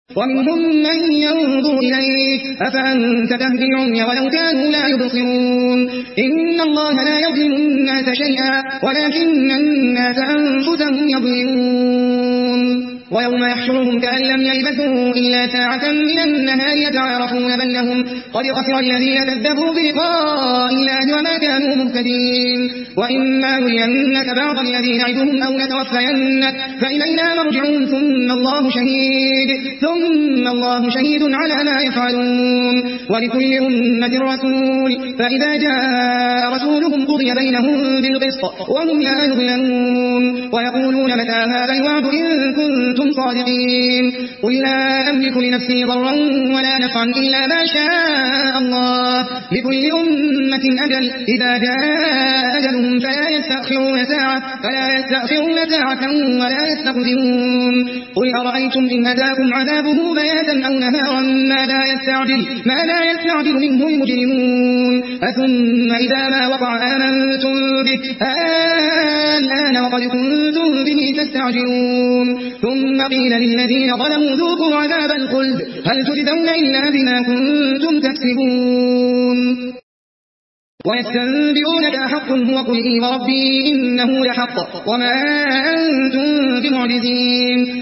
ومنهم من ينظر إليك أفأنت تهدي العمي ولو كانوا لا يبصرون إن الله لا يظلم الناس شيئا ولكن الناس أنفسهم يظلمون ويوم يحشرهم كأن لم يلبثوا إلا ساعة من النهار يتعارفون بينهم قد خسر الذين كذبوا بلقاء الله وما كانوا مهتدين وإما نرينك بعض الذي نعدهم أو نتوفينك فإلينا مرجعون ثم الله شهيد على ما يفعلون ولكل أمة رسول فإذا جاء رسولهم قضي بينهم بالقسط وهم لا يظلمون ويقولون متى هذا الوعد إن كنتم صادقين قل لا أملك لنفسي ضرا ولا نفعا إلا ما شاء الله لكل أمة أجل إذا جاء أجلهم فلا يستأخرون ساعة ولا يستقدمون قل أرأيتم إن أتاكم عذابه بياتا أو نهارا ما لا يستعجل منه المجرمون أثم إذا ما وقع آمنتم به الآن وقد كنتم به تستعجلون ثم قيل للذين ظلموا ذوقوا عذاب الخلد هل تجزون إلا بما كنتم تكسبون ويستنبئونك أحق هو قل إي وربي إنه لحق وما أنتم بمعجزين